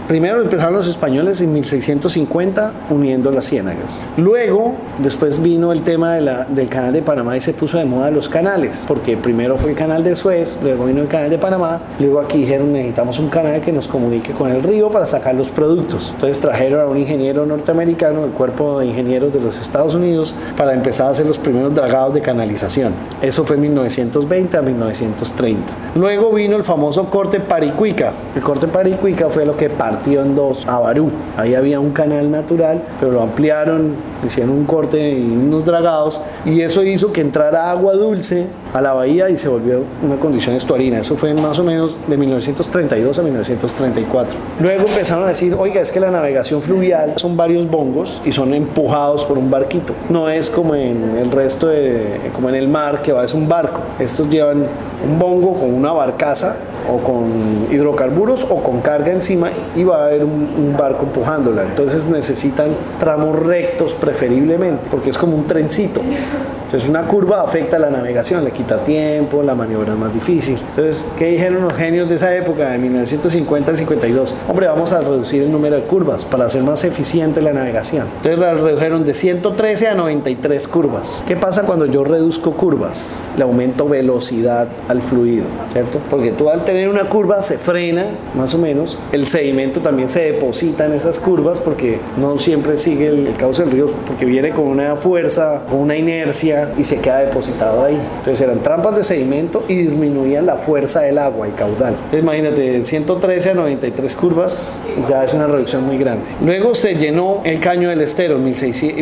Primero empezaron los españoles en 1650 uniendo las ciénagas. Luego, después vino el tema del canal de Panamá y se puso de moda los canales, porque primero fue el canal de Suez, luego vino el canal de Panamá, luego aquí dijeron necesitamos un canal que nos comunique con el río para sacar los productos. Entonces trajeron a un ingeniero norteamericano, el cuerpo de ingenieros de los Estados Unidos, para empezar a hacer los primeros dragados de canalización. Eso fue en 1920 a 1930. Luego vino el famoso corte Paricuica. El corte Paricuica fue lo que partió en dos a Barú. Ahí había un canal natural, pero lo ampliaron, hicieron un corte y unos dragados, y eso hizo que entrara agua dulce a la bahía y se volvió una condición estuarina. Eso fue más o menos de 1932 a 1934. Luego empezaron a decir, oiga, es que la navegación fluvial son varios bongos y son empujados por un barquito. No es como en el resto como en el mar, que es un barco. Estos llevan un bongo con una barcaza o con hidrocarburos o con carga encima, y va a haber un barco empujándola. Entonces necesitan tramos rectos preferiblemente, porque es como un trencito. Entonces una curva afecta a la navegación, le quita tiempo, la maniobra es más difícil. Entonces, ¿qué dijeron los genios de esa época, de 1950 a 52? Hombre, vamos a reducir el número de curvas para hacer más eficiente la navegación. Entonces las redujeron de 113 a 93 curvas. ¿Qué pasa cuando yo reduzco curvas? Le aumento velocidad al fluido, ¿cierto? Porque tú al tener una curva se frena, más o menos. El sedimento también se deposita en esas curvas porque no siempre sigue el cauce del río, porque viene con una fuerza, con una inercia, y se queda depositado ahí. Entonces eran trampas de sedimento y disminuían la fuerza del agua, el caudal. Entonces imagínate, de 113 a 93 curvas ya es una reducción muy grande. Luego se llenó el caño del Estero en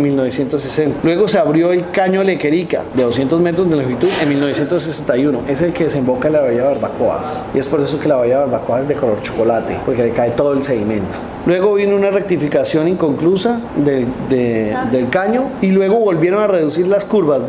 1960. Luego se abrió el caño Lequerica de 200 metros de longitud en 1961. Es el que desemboca en la bahía de Barbacoas, y es por eso que la bahía de Barbacoas es de color chocolate, porque le cae todo el sedimento. Luego vino una rectificación inconclusa del caño, y luego volvieron a reducir las curvas